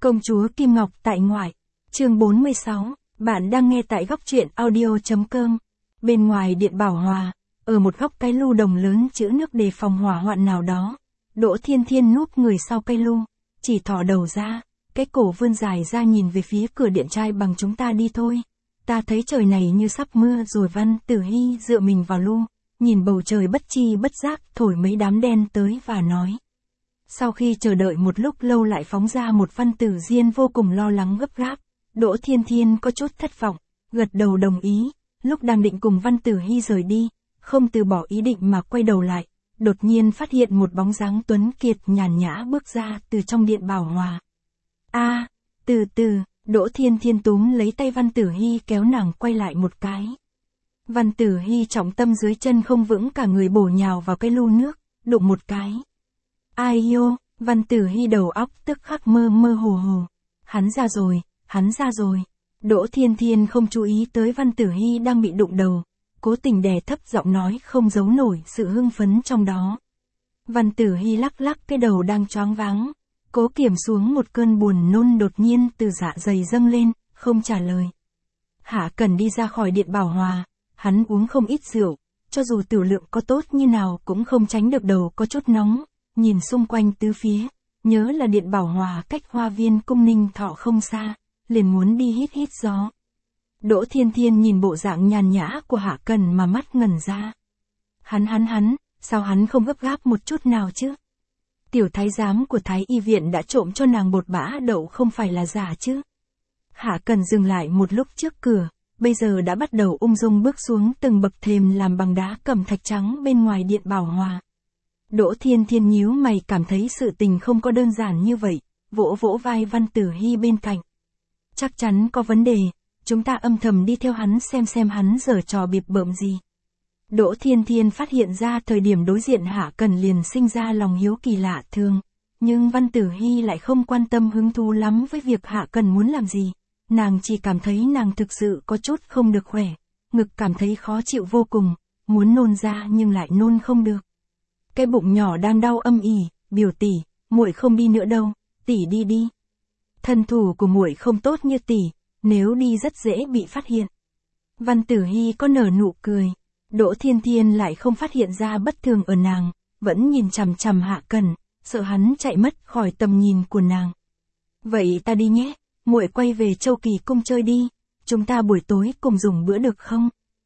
Công chúa Kim Ngọc tại ngoại. Chương 46, bạn đang nghe tại góc truyện audio.com. Bên ngoài điện Bảo Hòa, ở một góc cái lu đồng lớn chứa nước đề phòng hỏa hoạn nào đó, Đỗ Thiên Thiên núp người sau cây lu, chỉ thò đầu ra, cái cổ vươn dài ra nhìn về phía cửa điện trai bằng chúng ta đi thôi. Ta thấy trời này như sắp mưa rồi. Văn Tử Hy dựa mình vào lu, nhìn bầu trời bất chi bất giác thổi mấy đám đen tới và nói. Sau khi chờ đợi một lúc lâu lại phóng ra một Văn Tử Diên vô cùng lo lắng gấp gáp, Đỗ Thiên Thiên có chút thất vọng, gật đầu đồng ý, lúc đang định cùng Văn Tử Hy rời đi, không từ bỏ ý định mà quay đầu lại, đột nhiên phát hiện một bóng dáng tuấn kiệt nhàn nhã bước ra từ trong điện Bảo Hòa. Từ từ, Đỗ Thiên Thiên túm lấy tay Văn Tử Hy kéo nàng quay lại một cái. Văn Tử Hy trọng tâm dưới chân không vững, cả người bổ nhào vào cái lu nước, đụng một cái. Ai yo, Văn Tử Hy đầu óc tức khắc mơ mơ hồ hồ. Hắn ra rồi. Đỗ Thiên Thiên không chú ý tới Văn Tử Hy đang bị đụng đầu, cố tình đè thấp giọng nói không giấu nổi sự hưng phấn trong đó. Văn Tử Hy lắc lắc cái đầu đang choáng váng, cố kiềm xuống một cơn buồn nôn đột nhiên từ dạ dày dâng lên, không trả lời. Hạ Cẩn đi ra khỏi điện Bảo Hòa, hắn uống không ít rượu, cho dù tiểu lượng có tốt như nào cũng không tránh được đầu có chút nóng, nhìn xung quanh tứ phía, nhớ là điện Bảo Hòa cách Hoa Viên Cung Ninh Thọ không xa, liền muốn đi hít gió. Đỗ Thiên Thiên nhìn bộ dạng nhàn nhã của Hạ Cẩn mà mắt ngẩn ra. Hắn, sao hắn không gấp gáp một chút nào chứ? Tiểu thái giám của Thái Y viện đã trộm cho nàng bột bã đậu không phải là giả chứ? Hạ Cẩn dừng lại một lúc trước cửa, bây giờ đã bắt đầu ung dung bước xuống từng bậc thềm làm bằng đá cẩm thạch trắng bên ngoài điện Bảo Hòa. Đỗ Thiên Thiên nhíu mày cảm thấy sự tình không có đơn giản như vậy, vỗ vỗ vai Văn Tử Hy bên cạnh. Chắc chắn có vấn đề, chúng ta âm thầm đi theo hắn xem hắn giở trò bịp bợm gì. Đỗ Thiên Thiên phát hiện ra thời điểm đối diện Hạ Cẩn liền sinh ra lòng hiếu kỳ lạ thường, nhưng Văn Tử Hy lại không quan tâm hứng thú lắm với việc Hạ Cẩn muốn làm gì, nàng chỉ cảm thấy nàng thực sự có chút không được khỏe, ngực cảm thấy khó chịu vô cùng, muốn nôn ra nhưng lại nôn không được. Cái bụng nhỏ đang đau âm ỉ, biểu tỷ, muội không đi nữa đâu, tỷ đi đi. Thân thủ của muội không tốt như tỷ, nếu đi rất dễ bị phát hiện. Văn Tử Hy có nở nụ cười, Đỗ Thiên Thiên lại không phát hiện ra bất thường ở nàng, vẫn nhìn chằm chằm Hạ Cẩn, sợ hắn chạy mất khỏi tầm nhìn của nàng. Vậy ta đi nhé, muội quay về Châu Kỳ Cung chơi đi, chúng ta buổi tối cùng dùng bữa được không?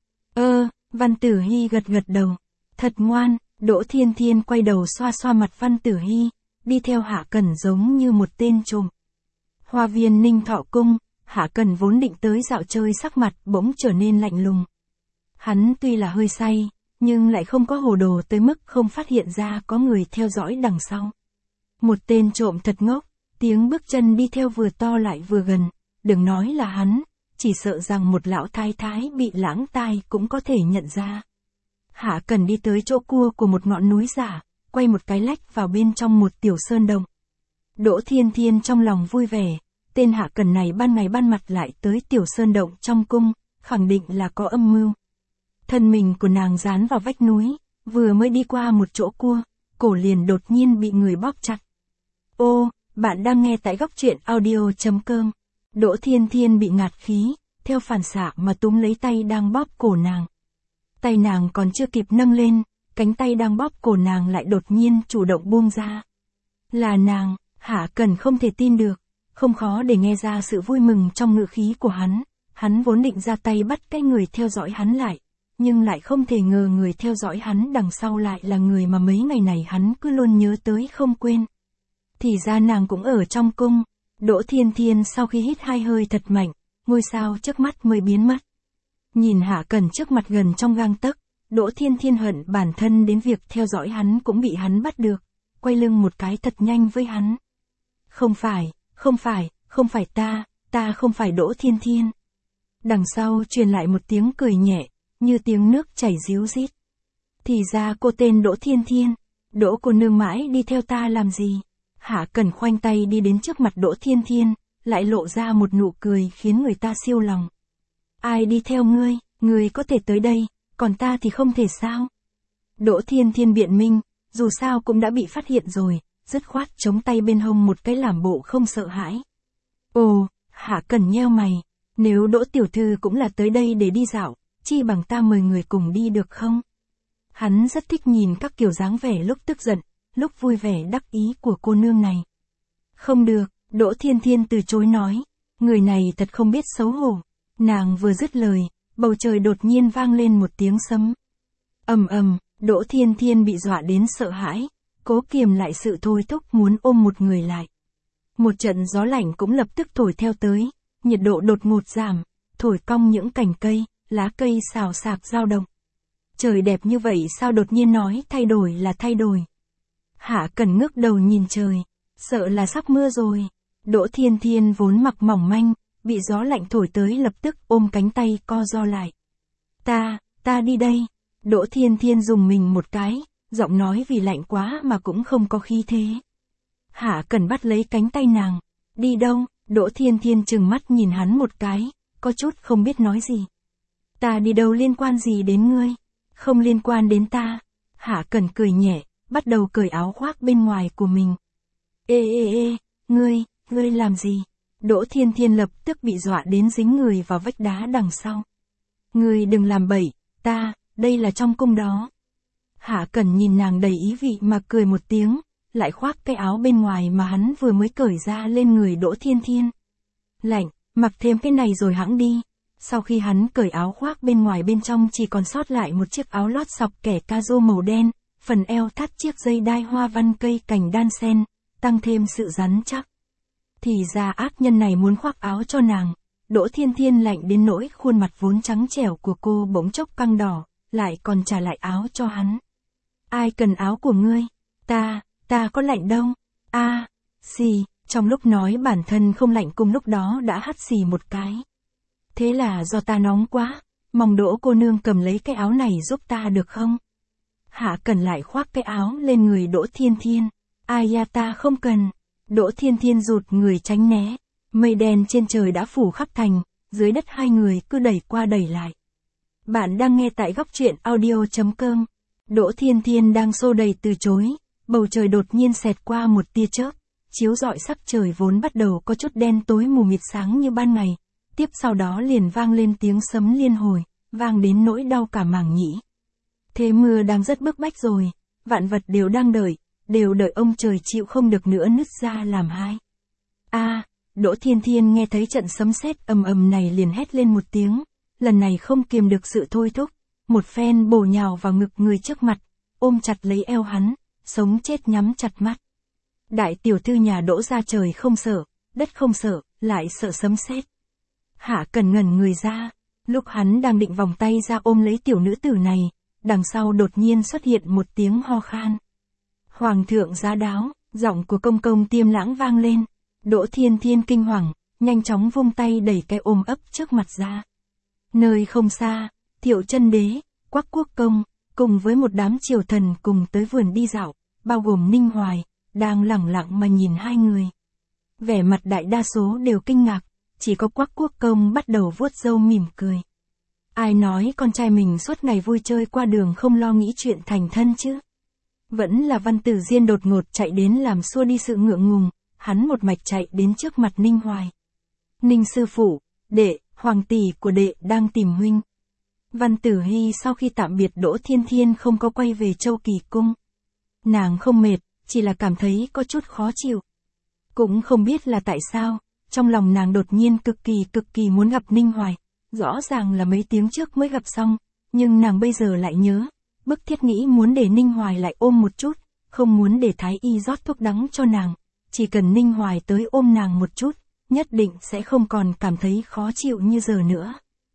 Văn Tử Hy gật đầu, thật ngoan. Đỗ Thiên Thiên quay đầu xoa xoa mặt Văn Tử Hy, đi theo Hạ Cẩn giống như một tên trộm. Hoa viên Ninh Thọ Cung, Hạ Cẩn vốn định tới dạo chơi sắc mặt bỗng trở nên lạnh lùng. Hắn tuy là hơi say, nhưng lại không có hồ đồ tới mức không phát hiện ra có người theo dõi đằng sau. Một tên trộm thật ngốc, tiếng bước chân đi theo vừa to lại vừa gần, đừng nói là hắn, chỉ sợ rằng một lão thái thái bị lãng tai cũng có thể nhận ra. Hạ Cẩn đi tới chỗ cua của một ngọn núi giả, quay một cái lách vào bên trong một tiểu sơn động. Đỗ Thiên Thiên trong lòng vui vẻ, tên Hạ Cẩn này ban ngày ban mặt lại tới tiểu sơn động trong cung, khẳng định là có âm mưu. Thân mình của nàng dán vào vách núi, vừa mới đi qua một chỗ cua, cổ liền đột nhiên bị người bóp chặt. Bạn đang nghe tại góc truyện audio.com. Đỗ Thiên Thiên bị ngạt khí, theo phản xạ mà túm lấy tay đang bóp cổ nàng. Tay nàng còn chưa kịp nâng lên, cánh tay đang bóp cổ nàng lại đột nhiên chủ động buông ra. Là nàng, Hạ Cẩn không thể tin được, không khó để nghe ra sự vui mừng trong ngữ khí của hắn vốn định ra tay bắt cái người theo dõi hắn lại, nhưng lại không thể ngờ người theo dõi hắn đằng sau lại là người mà mấy ngày này hắn cứ luôn nhớ tới không quên. Thì ra nàng cũng ở trong cung. Đỗ Thiên Thiên sau khi hít hai hơi thật mạnh, ngôi sao trước mắt mới biến mất. Nhìn Hạ Cẩn trước mặt gần trong gang tấc, Đỗ Thiên Thiên hận bản thân đến việc theo dõi hắn cũng bị hắn bắt được, quay lưng một cái thật nhanh với hắn. Không phải ta không phải Đỗ Thiên Thiên. Đằng sau truyền lại một tiếng cười nhẹ, như tiếng nước chảy ríu rít. Thì ra cô tên Đỗ Thiên Thiên, Đỗ cô nương mãi đi theo ta làm gì? Hạ Cẩn khoanh tay đi đến trước mặt Đỗ Thiên Thiên, lại lộ ra một nụ cười khiến người ta siêu lòng. Ai đi theo ngươi, ngươi có thể tới đây, còn ta thì không thể sao? Đỗ Thiên Thiên biện minh, dù sao cũng đã bị phát hiện rồi, dứt khoát chống tay bên hông một cái làm bộ không sợ hãi. Ồ, Hạ Cẩn nheo mày, nếu Đỗ tiểu thư cũng là tới đây để đi dạo, chi bằng ta mời người cùng đi được không? Hắn rất thích nhìn các kiểu dáng vẻ lúc tức giận, lúc vui vẻ đắc ý của cô nương này. Không được, Đỗ Thiên Thiên từ chối nói, người này thật không biết xấu hổ. Nàng vừa dứt lời, bầu trời đột nhiên vang lên một tiếng sấm. Ầm ầm, Đỗ Thiên Thiên bị dọa đến sợ hãi, cố kiềm lại sự thôi thúc muốn ôm một người lại. Một trận gió lạnh cũng lập tức thổi theo tới, nhiệt độ đột ngột giảm, thổi cong những cành cây, lá cây xào xạc dao động. Trời đẹp như vậy sao đột nhiên nói thay đổi là thay đổi. Hạ Cẩn ngước đầu nhìn trời, sợ là sắp mưa rồi. Đỗ Thiên Thiên vốn mặc mỏng manh, bị gió lạnh thổi tới lập tức ôm cánh tay co ro lại. Ta đi đây. Đỗ Thiên Thiên dùng mình một cái, giọng nói vì lạnh quá mà cũng không có khí thế. Hạ Cẩn bắt lấy cánh tay nàng. Đi đâu? Đỗ Thiên Thiên trừng mắt nhìn hắn một cái, có chút không biết nói gì. Ta đi đâu liên quan gì đến ngươi? Không liên quan đến ta. Hạ Cẩn cười nhẹ, bắt đầu cởi áo khoác bên ngoài của mình. Ê, ngươi làm gì? Đỗ Thiên Thiên lập tức bị dọa đến dính người vào vách đá đằng sau. Ngươi đừng làm bậy, đây là trong cung đó. Hạ Cẩn nhìn nàng đầy ý vị mà cười một tiếng, lại khoác cái áo bên ngoài mà hắn vừa mới cởi ra lên người Đỗ Thiên Thiên. Lạnh, mặc thêm cái này rồi hẵng đi. Sau khi hắn cởi áo khoác bên ngoài bên trong chỉ còn sót lại một chiếc áo lót sọc kẻ ca rô màu đen, phần eo thắt chiếc dây đai hoa văn cây cành đan sen, tăng thêm sự rắn chắc. Thì ra ác nhân này muốn khoác áo cho nàng. Đỗ Thiên Thiên lạnh đến nỗi khuôn mặt vốn trắng trẻo của cô bỗng chốc căng đỏ, lại còn trả lại áo cho hắn. Ai cần áo của ngươi? Ta có lạnh đâu. Xì, trong lúc nói bản thân không lạnh cùng lúc đó đã hắt xì một cái. Thế là do ta nóng quá, mong Đỗ cô nương cầm lấy cái áo này giúp ta được không? Hạ Cẩn lại khoác cái áo lên người Đỗ Thiên Thiên. Ai da ta không cần. Đỗ Thiên Thiên rụt người tránh né. Mây đen trên trời đã phủ khắp thành, dưới đất hai người cứ đẩy qua đẩy lại. Bạn đang nghe tại góc truyện audio.com. Đỗ Thiên Thiên đang xô đầy từ chối, bầu trời đột nhiên xẹt qua một tia chớp, chiếu rọi sắc trời vốn bắt đầu có chút đen tối mù mịt sáng như ban ngày, tiếp sau đó liền vang lên tiếng sấm liên hồi, vang đến nỗi đau cả màng nhĩ. Thế mưa đang rất bức bách rồi, vạn vật đều đang đợi ông trời chịu không được nữa nứt ra làm hai. Đỗ Thiên Thiên nghe thấy trận sấm sét ầm ầm này liền hét lên một tiếng, lần này không kiềm được sự thôi thúc, một phen bổ nhào vào ngực người trước mặt, ôm chặt lấy eo hắn, sống chết nhắm chặt mắt. Đại tiểu thư nhà Đỗ ra trời không sợ, đất không sợ, lại sợ sấm sét. Hạ Cẩn ngẩn người ra, lúc hắn đang định vòng tay ra ôm lấy tiểu nữ tử này, đằng sau đột nhiên xuất hiện một tiếng ho khan. Hoàng thượng giá đáo, giọng của công công Tiêm Lãng vang lên. Đỗ Thiên Thiên kinh hoàng, nhanh chóng vung tay đẩy cái ôm ấp trước mặt ra. Nơi không xa, Thiệu Chân Đế, Quắc Quốc Công, cùng với một đám triều thần cùng tới vườn đi dạo, bao gồm Ninh Hoài, đang lẳng lặng mà nhìn hai người. Vẻ mặt đại đa số đều kinh ngạc, chỉ có Quắc Quốc Công bắt đầu vuốt râu mỉm cười. Ai nói con trai mình suốt ngày vui chơi qua đường không lo nghĩ chuyện thành thân chứ? Vẫn là Văn Tử Diên đột ngột chạy đến làm xua đi sự ngượng ngùng. Hắn một mạch chạy đến trước mặt Ninh Hoài. Ninh sư phụ, đệ, hoàng tỷ của đệ đang tìm huynh. Văn Tử Hy sau khi tạm biệt Đỗ Thiên Thiên không có quay về Châu Kỳ Cung. Nàng không mệt, chỉ là cảm thấy có chút khó chịu. Cũng không biết là tại sao, trong lòng nàng đột nhiên cực kỳ muốn gặp Ninh Hoài. Rõ ràng là mấy tiếng trước mới gặp xong, nhưng nàng bây giờ lại nhớ, bức thiết nghĩ muốn để Ninh Hoài lại ôm một chút, không muốn để Thái Y rót thuốc đắng cho nàng. Chỉ cần Ninh Hoài tới ôm nàng một chút, nhất định sẽ không còn cảm thấy khó chịu như giờ nữa.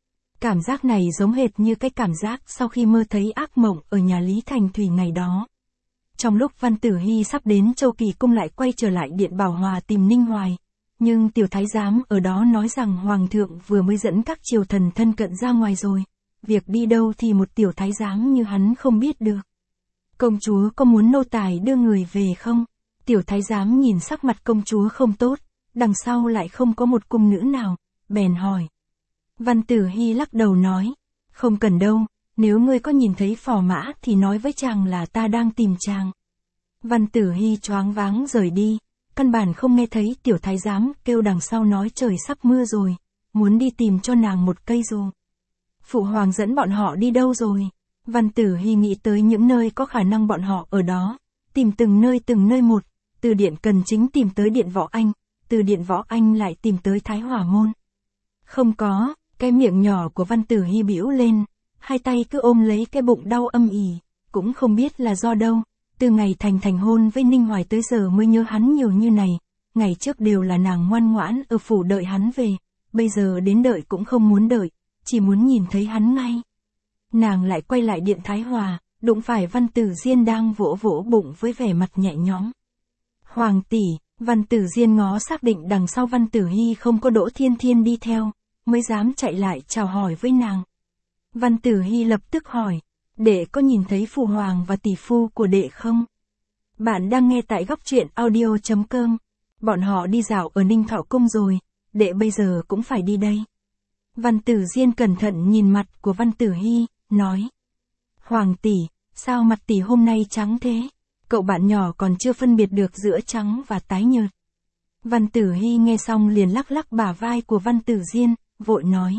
Cảm giác này giống hệt như cái cảm giác sau khi mơ thấy ác mộng ở nhà Lý Thành Thủy ngày đó. Trong lúc Văn Tử Hy sắp đến Châu Kỳ Cung lại quay trở lại Điện Bảo Hòa tìm Ninh Hoài, nhưng tiểu thái giám ở đó nói rằng Hoàng thượng vừa mới dẫn các triều thần thân cận ra ngoài rồi. Việc đi đâu thì một tiểu thái giám như hắn không biết được. Công chúa có muốn nô tài đưa người về không? Tiểu thái giám nhìn sắc mặt công chúa không tốt, đằng sau lại không có một cung nữ nào, bèn hỏi. Văn Tử Hy lắc đầu nói, không cần đâu, nếu ngươi có nhìn thấy phò mã thì nói với chàng là ta đang tìm chàng. Văn Tử Hy choáng váng rời đi, căn bản không nghe thấy tiểu thái giám kêu đằng sau nói trời sắp mưa rồi, muốn đi tìm cho nàng một cây dù. Phụ hoàng dẫn bọn họ đi đâu rồi? Văn Tử Hy nghĩ tới những nơi có khả năng bọn họ ở đó, tìm từng nơi một, từ Điện Cần Chính tìm tới Điện Võ Anh, từ Điện Võ Anh lại tìm tới Thái Hỏa Môn. Không có, cái miệng nhỏ của Văn Tử Hy bĩu lên, hai tay cứ ôm lấy cái bụng đau âm ỉ, cũng không biết là do đâu, từ ngày thành hôn với Ninh Hoài tới giờ mới nhớ hắn nhiều như này, ngày trước đều là nàng ngoan ngoãn ở phủ đợi hắn về, bây giờ đến đợi cũng không muốn đợi, chỉ muốn nhìn thấy hắn ngay. Nàng lại quay lại Điện Thái Hòa, đụng phải Văn Tử Diên đang vỗ vỗ bụng với vẻ mặt nhẹ nhõm. Hoàng tỷ, Văn Tử Diên ngó xác định đằng sau Văn Tử Hy không có Đỗ Thiên Thiên đi theo, mới dám chạy lại chào hỏi với nàng. Văn Tử Hy lập tức hỏi, đệ có nhìn thấy phụ hoàng và tỷ phu của đệ không? Bạn đang nghe tại góc truyện audio.com. Bọn họ đi dạo ở Ninh Thọ Cung rồi, đệ bây giờ cũng phải đi đây. Văn Tử Diên cẩn thận nhìn mặt của Văn Tử Hy, nói. Hoàng tỷ, sao mặt tỷ hôm nay trắng thế? Cậu bạn nhỏ còn chưa phân biệt được giữa trắng và tái nhợt. Văn Tử Hy nghe xong liền lắc lắc bả vai của Văn Tử Diên, vội nói.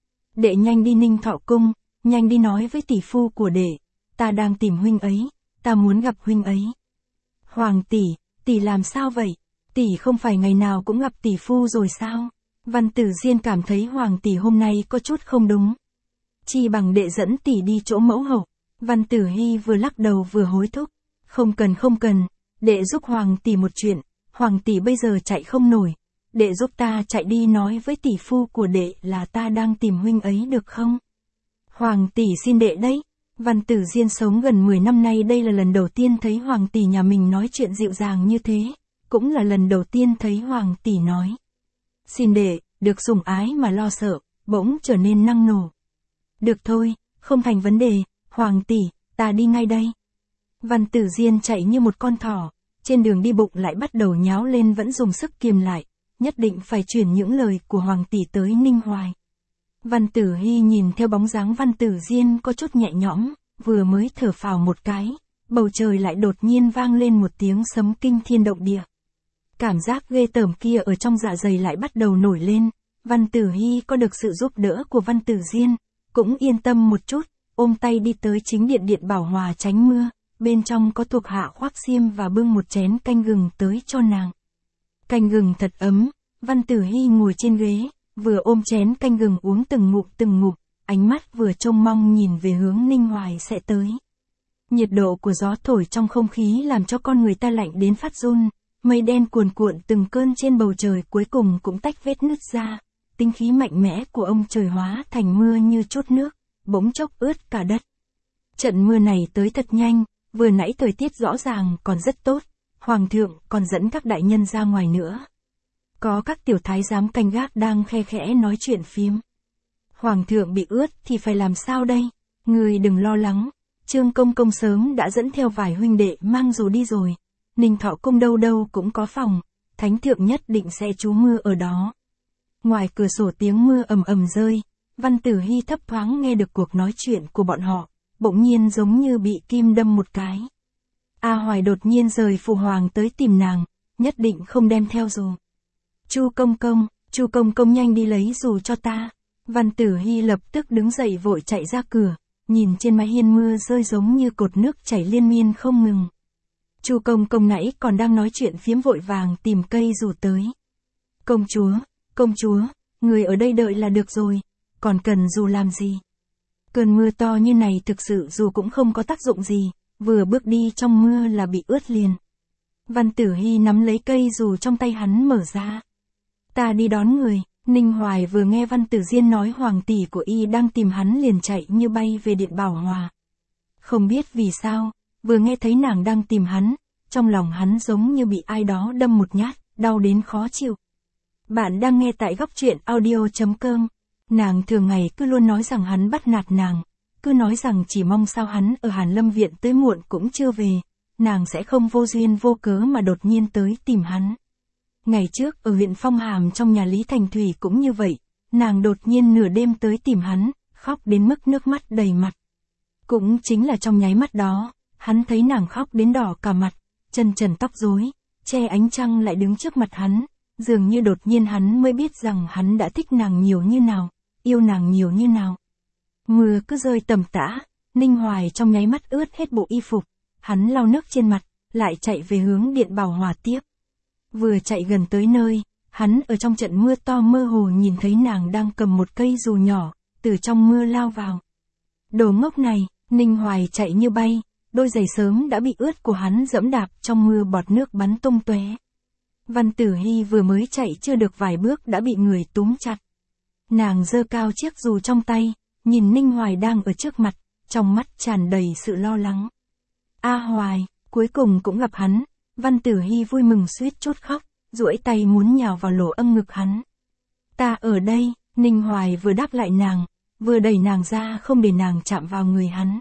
Đệ nhanh đi Ninh Thọ Cung, nhanh đi nói với tỷ phu của đệ, ta đang tìm huynh ấy, ta muốn gặp huynh ấy. Hoàng tỷ làm sao vậy? Tỷ không phải ngày nào cũng gặp tỷ phu rồi sao? Văn Tử Diên cảm thấy Hoàng tỷ hôm nay có chút không đúng. Chi bằng đệ dẫn tỷ đi chỗ mẫu hậu. Văn Tử Hy vừa lắc đầu vừa hối thúc. Không cần, đệ giúp Hoàng tỷ một chuyện, Hoàng tỷ bây giờ chạy không nổi. Đệ giúp ta chạy đi nói với tỷ phu của đệ là ta đang tìm huynh ấy được không? Hoàng tỷ xin đệ đấy. Văn Tử Diên sống gần 10 năm nay đây là lần đầu tiên thấy Hoàng tỷ nhà mình nói chuyện dịu dàng như thế, cũng là lần đầu tiên thấy Hoàng tỷ nói. Xin đệ, được sủng ái mà lo sợ, bỗng trở nên năng nổ. Được thôi, không thành vấn đề, Hoàng tỷ, ta đi ngay đây. Văn Tử Diên chạy như một con thỏ, trên đường đi bụng lại bắt đầu nháo lên vẫn dùng sức kiềm lại, nhất định phải truyền những lời của Hoàng tỷ tới Ninh Hoài. Văn Tử Hy nhìn theo bóng dáng Văn Tử Diên có chút nhẹ nhõm, vừa mới thở phào một cái, bầu trời lại đột nhiên vang lên một tiếng sấm kinh thiên động địa. Cảm giác ghê tởm kia ở trong dạ dày lại bắt đầu nổi lên, Văn Tử Hy có được sự giúp đỡ của Văn Tử Diên, cũng yên tâm một chút, ôm tay đi tới chính điện Điện Bảo Hòa tránh mưa, bên trong có thuộc hạ khoác xiêm và bưng một chén canh gừng tới cho nàng. Canh gừng thật ấm, Văn Tử Hy ngồi trên ghế, vừa ôm chén canh gừng uống từng ngụm, ánh mắt vừa trông mong nhìn về hướng Ninh Hoài sẽ tới. Nhiệt độ của gió thổi trong không khí làm cho con người ta lạnh đến phát run, mây đen cuồn cuộn từng cơn trên bầu trời cuối cùng cũng tách vết nứt ra, tinh khí mạnh mẽ của ông trời hóa thành mưa như chút nước, bỗng chốc ướt cả đất. Trận mưa này tới thật nhanh, vừa nãy thời tiết rõ ràng còn rất tốt, Hoàng thượng còn dẫn các đại nhân ra ngoài nữa. Có các tiểu thái giám canh gác đang khe khẽ nói chuyện phiếm. Hoàng thượng bị ướt thì phải làm sao đây? Người đừng lo lắng, Trương Công Công sớm đã dẫn theo vài huynh đệ mang dù đi rồi. Ninh Thọ Cung đâu đâu cũng có phòng, thánh thượng nhất định sẽ trú mưa ở đó. Ngoài cửa sổ tiếng mưa ầm ầm rơi, Văn Tử Hy thấp thoáng nghe được cuộc nói chuyện của bọn họ, bỗng nhiên giống như bị kim đâm một cái. A Hoài đột nhiên rời phụ hoàng tới tìm nàng, nhất định không đem theo dù. Chu Công Công nhanh đi lấy dù cho ta. Văn Tử Hy lập tức đứng dậy vội chạy ra cửa, nhìn trên mái hiên mưa rơi giống như cột nước chảy liên miên không ngừng. Chu Công nãy còn đang nói chuyện phiếm vội vàng tìm cây dù tới. Công chúa, người ở đây đợi là được rồi, còn cần dù làm gì? Cơn mưa to như này thực sự dù cũng không có tác dụng gì, vừa bước đi trong mưa là bị ướt liền. Văn Tử Hy nắm lấy cây dù trong tay hắn mở ra. Ta đi đón người. Ninh Hoài vừa nghe Văn Tử Diên nói hoàng tỷ của y đang tìm hắn liền chạy như bay về Điện Bảo Hòa. Không biết vì sao, vừa nghe thấy nàng đang tìm hắn, trong lòng hắn giống như bị ai đó đâm một nhát, đau đến khó chịu. Bạn đang nghe tại góc truyện audio.com. Nàng thường ngày cứ luôn nói rằng hắn bắt nạt nàng, cứ nói rằng chỉ mong sao hắn ở Hàn Lâm Viện tới muộn cũng chưa về, nàng sẽ không vô duyên vô cớ mà đột nhiên tới tìm hắn. Ngày trước ở huyện Phong Hàm trong nhà Lý Thành Thủy cũng như vậy, nàng đột nhiên nửa đêm tới tìm hắn, khóc đến mức nước mắt đầy mặt. Cũng chính là trong nháy mắt đó, hắn thấy nàng khóc đến đỏ cả mặt, chân trần tóc rối, che ánh trăng lại đứng trước mặt hắn, dường như đột nhiên hắn mới biết rằng hắn đã thích nàng nhiều như nào, yêu nàng nhiều như nào. Mưa cứ rơi tầm tã, Ninh Hoài trong nháy mắt ướt hết bộ y phục, hắn lau nước trên mặt, lại chạy về hướng Điện Bảo Hòa tiếp. Vừa chạy gần tới nơi, hắn ở trong trận mưa to mơ hồ nhìn thấy nàng đang cầm một cây dù nhỏ, từ trong mưa lao vào. Đồ ngốc này, Ninh Hoài chạy như bay, đôi giày sớm đã bị ướt của hắn dẫm đạp trong mưa bọt nước bắn tung tóe. Văn Tử Hy vừa mới chạy chưa được vài bước đã bị người túm chặt. Nàng giơ cao chiếc dù trong tay, nhìn Ninh Hoài đang ở trước mặt, trong mắt tràn đầy sự lo lắng. A Hoài, cuối cùng cũng gặp hắn. Văn Tử Hy vui mừng suýt chút khóc, duỗi tay muốn nhào vào lỗ âm ngực hắn. Ta ở đây, Ninh Hoài vừa đáp lại nàng, vừa đẩy nàng ra không để nàng chạm vào người hắn.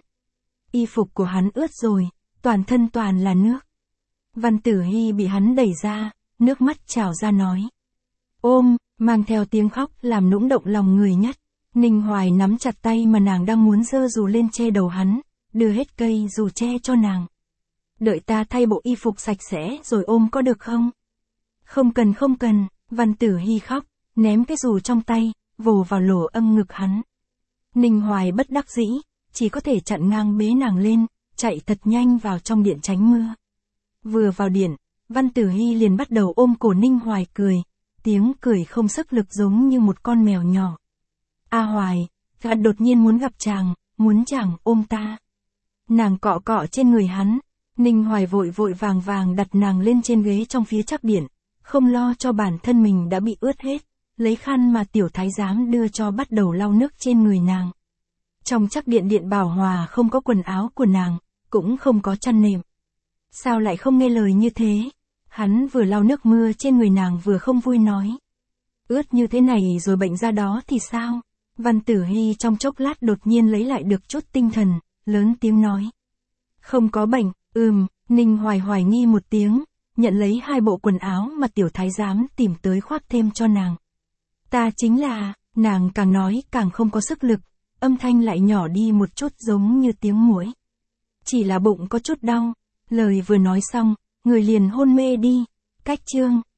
Y phục của hắn ướt rồi, toàn thân toàn là nước. Văn Tử Hy bị hắn đẩy ra, nước mắt trào ra nói. Ôm, mang theo tiếng khóc làm nũng động lòng người nhất. Ninh Hoài nắm chặt tay mà nàng đang muốn giơ dù lên che đầu hắn, đưa hết cây dù che cho nàng. Đợi ta thay bộ y phục sạch sẽ rồi ôm có được không? Không cần, Văn Tử Hy khóc, ném cái dù trong tay, vồ vào lỗ âm ngực hắn. Ninh Hoài bất đắc dĩ, chỉ có thể chặn ngang bế nàng lên, chạy thật nhanh vào trong điện tránh mưa. Vừa vào điện, Văn Tử Hy liền bắt đầu ôm cổ Ninh Hoài cười, tiếng cười không sức lực giống như một con mèo nhỏ. A Hoài, ta đột nhiên muốn gặp chàng, muốn chàng ôm ta. Nàng cọ cọ trên người hắn, Ninh Hoài vội vàng đặt nàng lên trên ghế trong phía trắc điện, không lo cho bản thân mình đã bị ướt hết, lấy khăn mà tiểu thái giám đưa cho bắt đầu lau nước trên người nàng. Trong trắc điện Điện Bảo Hòa không có quần áo của nàng, cũng không có chăn nệm. Sao lại không nghe lời như thế? Hắn vừa lau nước mưa trên người nàng vừa không vui nói. Ướt như thế này rồi bệnh ra đó thì sao? Văn Tử Hy trong chốc lát đột nhiên lấy lại được chút tinh thần, lớn tiếng nói. Không có bệnh, Ninh Hoài hoài nghi một tiếng, nhận lấy hai bộ quần áo mà tiểu thái giám tìm tới khoác thêm cho nàng. Ta chính là, nàng càng nói càng không có sức lực, âm thanh lại nhỏ đi một chút giống như tiếng muỗi. Chỉ là bụng có chút đau, lời vừa nói xong, người liền hôn mê đi. Cách chương